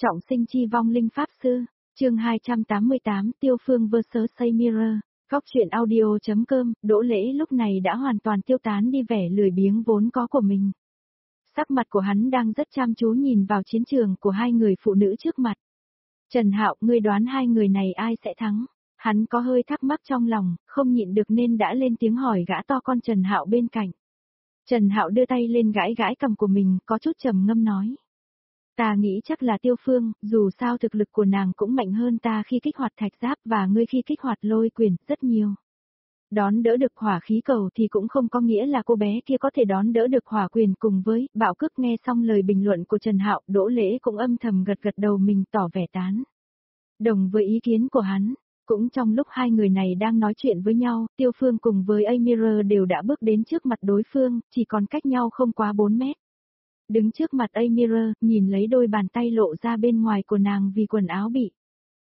Trọng sinh chi vong linh pháp sư, chương 288 Tiêu Phương vs Mirror, góc truyện audio.com, Đỗ Lễ lúc này đã hoàn toàn tiêu tán đi vẻ lười biếng vốn có của mình. Sắc mặt của hắn đang rất chăm chú nhìn vào chiến trường của hai người phụ nữ trước mặt. Trần Hạo, ngươi đoán hai người này ai sẽ thắng? Hắn có hơi thắc mắc trong lòng, không nhịn được nên đã lên tiếng hỏi gã to con Trần Hạo bên cạnh. Trần Hạo đưa tay lên gãi gãi cằm của mình, có chút trầm ngâm nói. Ta nghĩ chắc là Tiêu Phương, dù sao thực lực của nàng cũng mạnh hơn ta khi kích hoạt thạch giáp và ngươi khi kích hoạt lôi quyền, rất nhiều. Đón đỡ được hỏa khí cầu thì cũng không có nghĩa là cô bé kia có thể đón đỡ được hỏa quyền cùng với Bạo Cức. Nghe xong lời bình luận của Trần Hạo, Đỗ Lễ cũng âm thầm gật gật đầu mình tỏ vẻ tán đồng với ý kiến của hắn. Cũng trong lúc hai người này đang nói chuyện với nhau, Tiêu Phương cùng với Mirror đều đã bước đến trước mặt đối phương, chỉ còn cách nhau không quá 4 mét. Đứng trước mặt Mirror, nhìn lấy đôi bàn tay lộ ra bên ngoài của nàng vì quần áo bị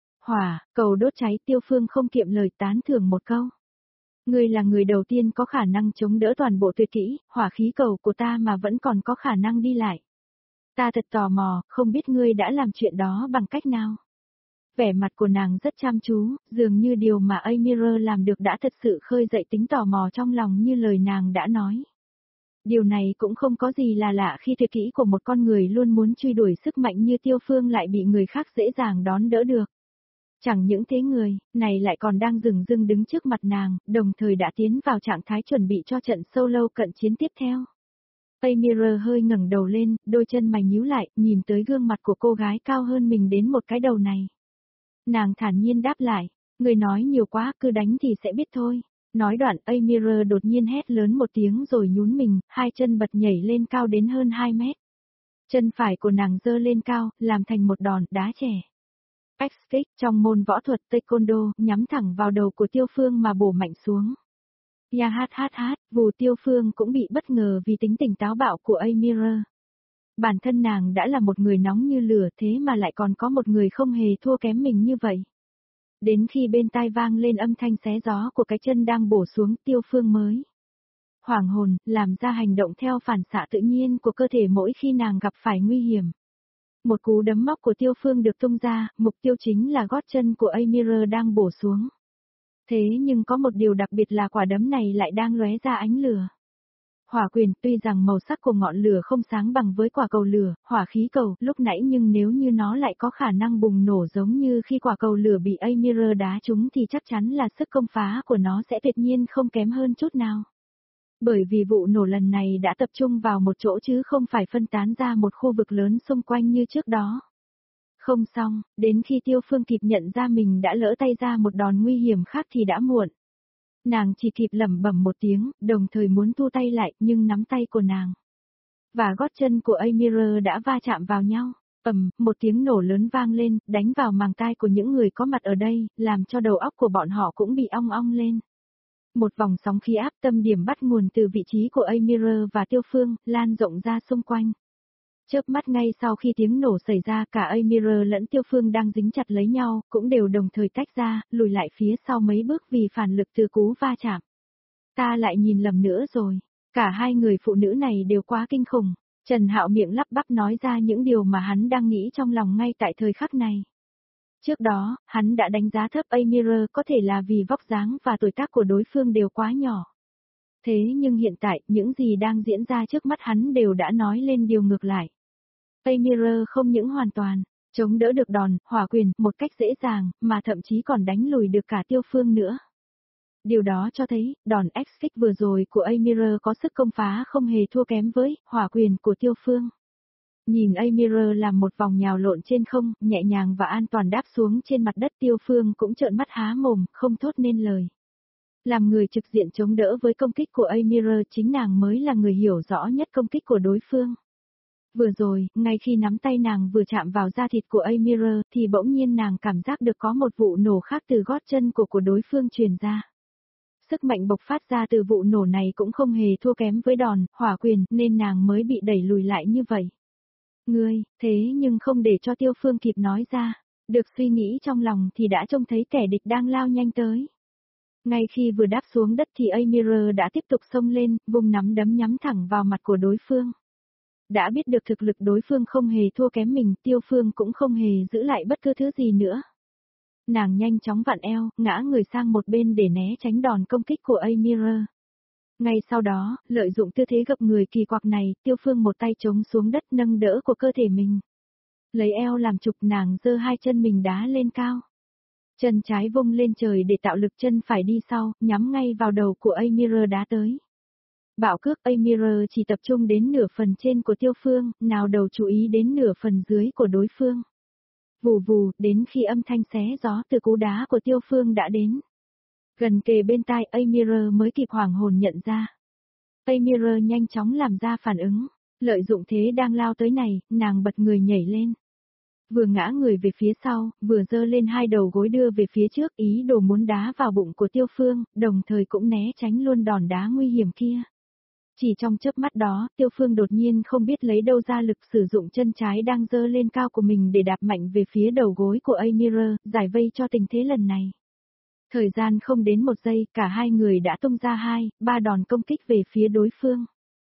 hỏa cầu đốt cháy, Tiêu Phương không kiệm lời tán thưởng một câu. Ngươi là người đầu tiên có khả năng chống đỡ toàn bộ tuyệt kỹ, hỏa khí cầu của ta mà vẫn còn có khả năng đi lại. Ta thật tò mò, không biết ngươi đã làm chuyện đó bằng cách nào. Vẻ mặt của nàng rất chăm chú, dường như điều mà Mirror làm được đã thật sự khơi dậy tính tò mò trong lòng như lời nàng đã nói. Điều này cũng không có gì là lạ khi tuyệt kỹ của một con người luôn muốn truy đuổi sức mạnh như Tiêu Phương lại bị người khác dễ dàng đón đỡ được. Chẳng những thế người này lại còn đang dửng dưng đứng trước mặt nàng, đồng thời đã tiến vào trạng thái chuẩn bị cho trận solo cận chiến tiếp theo. Mirror hơi ngẩng đầu lên, đôi chân mày nhíu lại, nhìn tới gương mặt của cô gái cao hơn mình đến một cái đầu này. Nàng thản nhiên đáp lại, người nói nhiều quá, cứ đánh thì sẽ biết thôi. Nói đoạn, Mirror đột nhiên hét lớn một tiếng rồi nhún mình, hai chân bật nhảy lên cao đến hơn 2 mét. Chân phải của nàng giơ lên cao, làm thành một đòn đá trẻ. X-Kick trong môn võ thuật Taekwondo, nhắm thẳng vào đầu của Tiêu Phương mà bổ mạnh xuống. Ya hát hát hát, vù Tiêu Phương cũng bị bất ngờ vì tính tình táo bạo của Mirror. Bản thân nàng đã là một người nóng như lửa thế mà lại còn có một người không hề thua kém mình như vậy. Đến khi bên tai vang lên âm thanh xé gió của cái chân đang bổ xuống, Tiêu Phương mới hoảng hồn, làm ra hành động theo phản xạ tự nhiên của cơ thể mỗi khi nàng gặp phải nguy hiểm. Một cú đấm móc của Tiêu Phương được tung ra, mục tiêu chính là gót chân của Mirror đang bổ xuống. Thế nhưng có một điều đặc biệt là quả đấm này lại đang lóe ra ánh lửa. Hỏa quyền, tuy rằng màu sắc của ngọn lửa không sáng bằng với quả cầu lửa, hỏa khí cầu lúc nãy, nhưng nếu như nó lại có khả năng bùng nổ giống như khi quả cầu lửa bị Mirror đá trúng thì chắc chắn là sức công phá của nó sẽ tuyệt nhiên không kém hơn chút nào. Bởi vì vụ nổ lần này đã tập trung vào một chỗ chứ không phải phân tán ra một khu vực lớn xung quanh như trước đó. Không xong, đến khi Tiêu Phương kịp nhận ra mình đã lỡ tay ra một đòn nguy hiểm khác thì đã muộn. Nàng chỉ kịp lẩm bẩm một tiếng, đồng thời muốn thu tay lại, nhưng nắm tay của nàng và gót chân của Mirror đã va chạm vào nhau. Một tiếng nổ lớn vang lên, đánh vào màng tai của những người có mặt ở đây, làm cho đầu óc của bọn họ cũng bị ong ong lên. Một vòng sóng khí áp tâm điểm bắt nguồn từ vị trí của Mirror và Tiêu Phương, lan rộng ra xung quanh. Chớp mắt ngay sau khi tiếng nổ xảy ra, cả Mirror lẫn Tiêu Phương đang dính chặt lấy nhau, cũng đều đồng thời tách ra, lùi lại phía sau mấy bước vì phản lực từ cú va chạm. Ta lại nhìn lầm nữa rồi, cả hai người phụ nữ này đều quá kinh khủng. Trần Hạo miệng lắp bắp nói ra những điều mà hắn đang nghĩ trong lòng ngay tại thời khắc này. Trước đó, hắn đã đánh giá thấp Mirror có thể là vì vóc dáng và tuổi tác của đối phương đều quá nhỏ. Thế nhưng hiện tại, những gì đang diễn ra trước mắt hắn đều đã nói lên điều ngược lại. Mirror không những hoàn toàn chống đỡ được đòn hỏa quyền một cách dễ dàng, mà thậm chí còn đánh lùi được cả Tiêu Phương nữa. Điều đó cho thấy, đòn X-Kick vừa rồi của Mirror có sức công phá không hề thua kém với hỏa quyền của Tiêu Phương. Nhìn Mirror làm một vòng nhào lộn trên không, nhẹ nhàng và an toàn đáp xuống trên mặt đất, Tiêu Phương cũng trợn mắt há mồm, không thốt nên lời. Làm người trực diện chống đỡ với công kích của Mirror, chính nàng mới là người hiểu rõ nhất công kích của đối phương. Vừa rồi, ngay khi nắm tay nàng vừa chạm vào da thịt của Mirror thì bỗng nhiên nàng cảm giác được có một vụ nổ khác từ gót chân của đối phương truyền ra. Sức mạnh bộc phát ra từ vụ nổ này cũng không hề thua kém với đòn hỏa quyền nên nàng mới bị đẩy lùi lại như vậy. Ngươi, thế nhưng không để cho Tiêu Phương kịp nói ra, được suy nghĩ trong lòng thì đã trông thấy kẻ địch đang lao nhanh tới. Ngay khi vừa đáp xuống đất thì Mirror đã tiếp tục xông lên, vùng nắm đấm nhắm thẳng vào mặt của đối phương. Đã biết được thực lực đối phương không hề thua kém mình, Tiêu Phương cũng không hề giữ lại bất cứ thứ gì nữa. Nàng nhanh chóng vặn eo, ngã người sang một bên để né tránh đòn công kích của Amira. Ngay sau đó, lợi dụng tư thế gập người kỳ quặc này, Tiêu Phương một tay chống xuống đất nâng đỡ của cơ thể mình. Lấy eo làm trục, nàng giơ hai chân mình đá lên cao. Chân trái vung lên trời để tạo lực, chân phải đi sau, nhắm ngay vào đầu của Amira đá tới. Bạo cước Amira chỉ tập trung đến nửa phần trên của Tiêu Phương, nào đầu chú ý đến nửa phần dưới của đối phương. Vù vù, đến khi âm thanh xé gió từ cú đá của Tiêu Phương đã đến. Gần kề bên tai Amira mới kịp hoảng hồn nhận ra. Amira nhanh chóng làm ra phản ứng, lợi dụng thế đang lao tới này, nàng bật người nhảy lên. Vừa ngã người về phía sau, vừa giơ lên hai đầu gối đưa về phía trước, ý đồ muốn đá vào bụng của Tiêu Phương, đồng thời cũng né tránh luôn đòn đá nguy hiểm kia. Chỉ trong chớp mắt đó, Tiêu Phương đột nhiên không biết lấy đâu ra lực, sử dụng chân trái đang giơ lên cao của mình để đạp mạnh về phía đầu gối của Amira, giải vây cho tình thế lần này. Thời gian không đến một giây, cả hai người đã tung ra 2-3 đòn công kích về phía đối phương.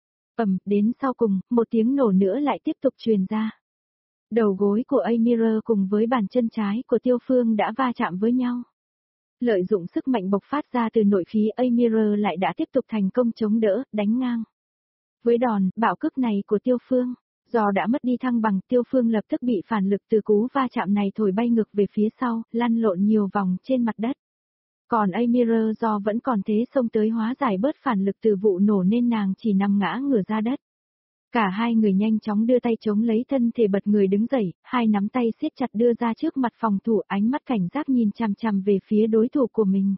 Đến sau cùng, một tiếng nổ nữa lại tiếp tục truyền ra. Đầu gối của Amira cùng với bàn chân trái của Tiêu Phương đã va chạm với nhau. Lợi dụng sức mạnh bộc phát ra từ nội khí, Amira lại đã tiếp tục thành công chống đỡ, đánh ngang. Với đòn bạo cước này của Tiêu Phương, do đã mất đi thăng bằng, Tiêu Phương lập tức bị phản lực từ cú va chạm này thổi bay ngược về phía sau, lăn lộn nhiều vòng trên mặt đất. Còn Amira do vẫn còn thế xông tới hóa giải bớt phản lực từ vụ nổ nên nàng chỉ nằm ngã ngửa ra đất. Cả hai người nhanh chóng đưa tay chống lấy thân thể, bật người đứng dậy, hai nắm tay siết chặt đưa ra trước mặt phòng thủ, ánh mắt cảnh giác nhìn chằm chằm về phía đối thủ của mình.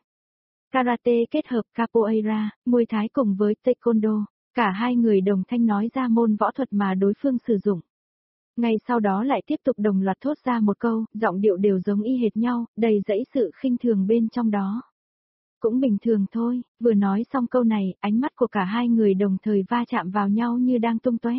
Karate kết hợp capoeira, Muay Thái cùng với Taekwondo, cả hai người đồng thanh nói ra môn võ thuật mà đối phương sử dụng. Ngay sau đó lại tiếp tục đồng loạt thốt ra một câu, giọng điệu đều giống y hệt nhau, đầy dẫy sự khinh thường bên trong đó. Cũng bình thường thôi, vừa nói xong câu này, ánh mắt của cả hai người đồng thời va chạm vào nhau như đang tung tóe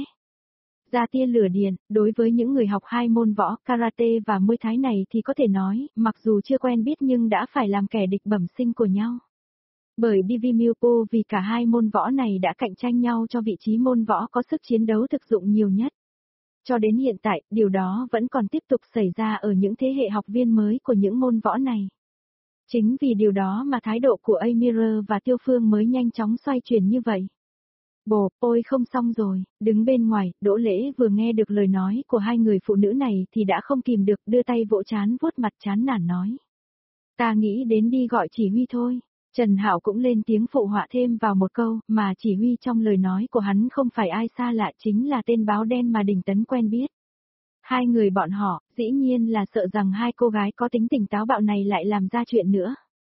ra tia lửa điện. Đối với những người học hai môn võ, karate và Muay Thái này thì có thể nói, mặc dù chưa quen biết nhưng đã phải làm kẻ địch bẩm sinh của nhau. Bởi Divimilpo vì cả hai môn võ này đã cạnh tranh nhau cho vị trí môn võ có sức chiến đấu thực dụng nhiều nhất. Cho đến hiện tại, điều đó vẫn còn tiếp tục xảy ra ở những thế hệ học viên mới của những môn võ này. Chính vì điều đó mà thái độ của Amira và Tiêu Phương mới nhanh chóng xoay chuyển như vậy. Bồ, ôi không xong rồi, đứng bên ngoài, Đỗ Lễ vừa nghe được lời nói của hai người phụ nữ này thì đã không kìm được, đưa tay vỗ trán vuốt mặt chán nản nói. Ta nghĩ đến đi gọi chỉ huy thôi. Trần Hạo cũng lên tiếng phụ họa thêm vào một câu, mà chỉ huy trong lời nói của hắn không phải ai xa lạ, chính là tên báo đen mà Đình Tấn quen biết. Hai người bọn họ, dĩ nhiên là sợ rằng hai cô gái có tính tình táo bạo này lại làm ra chuyện nữa.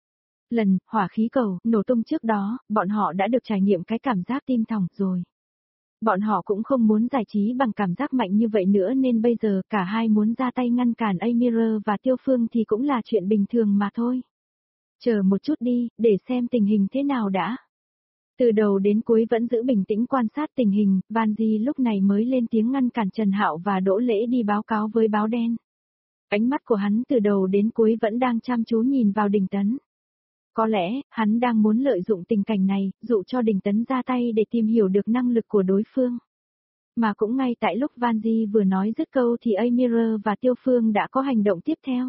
Lần hỏa khí cầu nổ tung trước đó, bọn họ đã được trải nghiệm cái cảm giác tim thòng rồi. Bọn họ cũng không muốn giải trí bằng cảm giác mạnh như vậy nữa nên bây giờ cả hai muốn ra tay ngăn cản Amira và Tiêu Phương thì cũng là chuyện bình thường mà thôi. Chờ một chút đi, để xem tình hình thế nào đã. Từ đầu đến cuối vẫn giữ bình tĩnh quan sát tình hình, Van Di lúc này mới lên tiếng ngăn cản Trần Hạo và Đỗ Lễ đi báo cáo với báo đen. Ánh mắt của hắn từ đầu đến cuối vẫn đang chăm chú nhìn vào Đình Tấn. Có lẽ, hắn đang muốn lợi dụng tình cảnh này, dụ cho Đình Tấn ra tay để tìm hiểu được năng lực của đối phương. Mà cũng ngay tại lúc Van Di vừa nói dứt câu thì Amira và Tiêu Phương đã có hành động tiếp theo.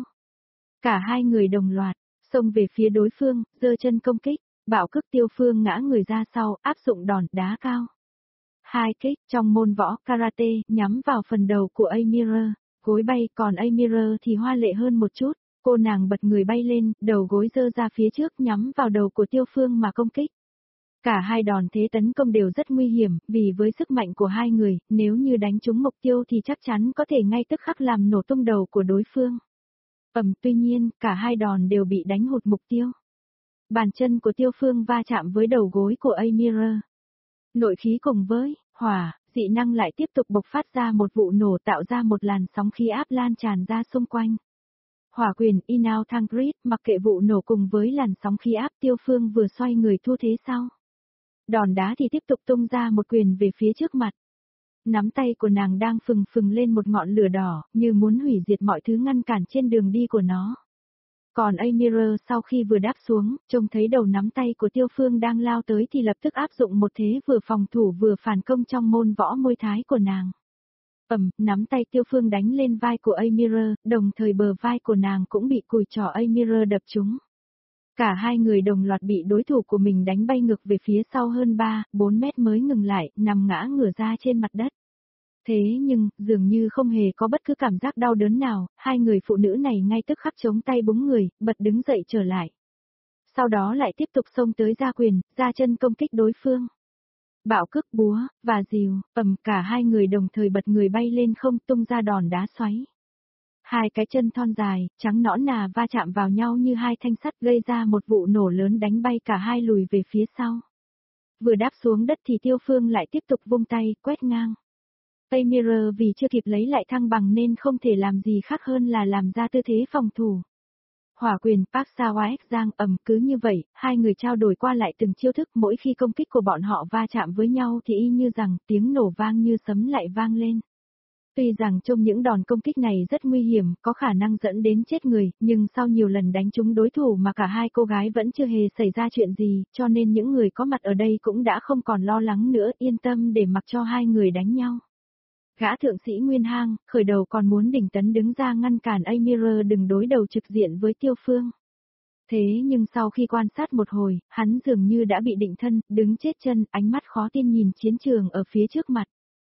Cả hai người đồng loạt, xông về phía đối phương, giơ chân công kích, bạo cước. Tiêu Phương ngã người ra sau, áp dụng đòn đá cao. Hai kích trong môn võ karate nhắm vào phần đầu của Amira, gối bay, còn Amira thì hoa lệ hơn một chút. Cô nàng bật người bay lên, đầu gối giơ ra phía trước nhắm vào đầu của Tiêu Phương mà công kích. Cả hai đòn thế tấn công đều rất nguy hiểm, vì với sức mạnh của hai người, nếu như đánh trúng mục tiêu thì chắc chắn có thể ngay tức khắc làm nổ tung đầu của đối phương. Tuy nhiên, cả hai đòn đều bị đánh hụt mục tiêu. Bàn chân của Tiêu Phương va chạm với đầu gối của Amira. Nội khí cùng với hỏa, dị năng lại tiếp tục bộc phát ra một vụ nổ, tạo ra một làn sóng khí áp lan tràn ra xung quanh. Hỏa quyền Inao Thangrit, mặc kệ vụ nổ cùng với làn sóng khí áp, Tiêu Phương vừa xoay người thu thế sau. Đòn đá thì tiếp tục tung ra một quyền về phía trước mặt. Nắm tay của nàng đang phừng phừng lên một ngọn lửa đỏ, như muốn hủy diệt mọi thứ ngăn cản trên đường đi của nó. Còn Amira sau khi vừa đáp xuống, trông thấy đầu nắm tay của Tiêu Phương đang lao tới thì lập tức áp dụng một thế vừa phòng thủ vừa phản công trong môn võ môi thái của nàng. Nắm tay Tiêu Phương đánh lên vai của Amira, đồng thời bờ vai của nàng cũng bị cùi trỏ Amira đập trúng. Cả hai người đồng loạt bị đối thủ của mình đánh bay ngược về phía sau hơn 3-4 mét mới ngừng lại, nằm ngã ngửa ra trên mặt đất. Thế nhưng, dường như không hề có bất cứ cảm giác đau đớn nào, hai người phụ nữ này ngay tức khắc chống tay búng người, bật đứng dậy trở lại. Sau đó lại tiếp tục xông tới ra quyền, ra chân công kích đối phương. Bạo cước búa, và dìu, cả hai người đồng thời bật người bay lên không tung ra đòn đá xoáy. Hai cái chân thon dài, trắng nõn nà va chạm vào nhau như hai thanh sắt gây ra một vụ nổ lớn đánh bay cả hai lùi về phía sau. Vừa đáp xuống đất thì Tiêu Phương lại tiếp tục vung tay, quét ngang. Amira vì chưa kịp lấy lại thăng bằng nên không thể làm gì khác hơn là làm ra tư thế phòng thủ. Hỏa quyền Park Sawaek Giang cứ như vậy, hai người trao đổi qua lại từng chiêu thức, mỗi khi công kích của bọn họ va chạm với nhau thì y như rằng tiếng nổ vang như sấm lại vang lên. Tuy rằng trong những đòn công kích này rất nguy hiểm, có khả năng dẫn đến chết người, nhưng sau nhiều lần đánh trúng đối thủ mà cả hai cô gái vẫn chưa hề xảy ra chuyện gì, cho nên những người có mặt ở đây cũng đã không còn lo lắng nữa, yên tâm để mặc cho hai người đánh nhau. Gã thượng sĩ Nguyên Hang, khởi đầu còn muốn đỉnh tấn đứng ra ngăn cản Amira đừng đối đầu trực diện với Tiêu Phương. Thế nhưng sau khi quan sát một hồi, hắn dường như đã bị định thân, đứng chết chân, ánh mắt khó tin nhìn chiến trường ở phía trước mặt.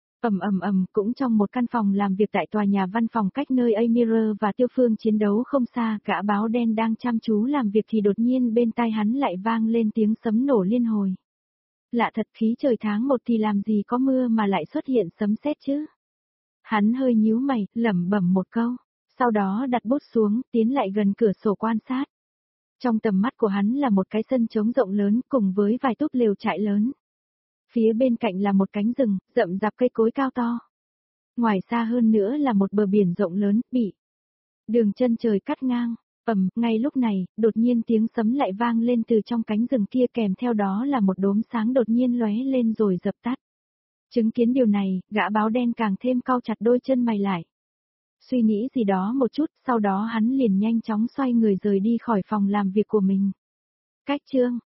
Cũng trong một căn phòng làm việc tại tòa nhà văn phòng cách nơi Amira và Tiêu Phương chiến đấu không xa, gã báo đen đang chăm chú làm việc thì đột nhiên bên tai hắn lại vang lên tiếng sấm nổ liên hồi. Lạ thật, khí trời tháng 1 thì làm gì có mưa mà lại xuất hiện sấm sét chứ? Hắn hơi nhíu mày, lẩm bẩm một câu, sau đó đặt bút xuống, tiến lại gần cửa sổ quan sát. Trong tầm mắt của hắn là một cái sân trống rộng lớn cùng với vài túp lều trại lớn. Phía bên cạnh là một cánh rừng, rậm rạp cây cối cao to. Ngoài xa hơn nữa là một bờ biển rộng lớn, bị đường chân trời cắt ngang. Ngay lúc này, đột nhiên tiếng sấm lại vang lên từ trong cánh rừng kia, kèm theo đó là một đốm sáng đột nhiên lóe lên rồi dập tắt. Chứng kiến điều này, gã báo đen càng thêm cau chặt đôi chân mày lại. Suy nghĩ gì đó một chút, sau đó hắn liền nhanh chóng xoay người rời đi khỏi phòng làm việc của mình. Cách chương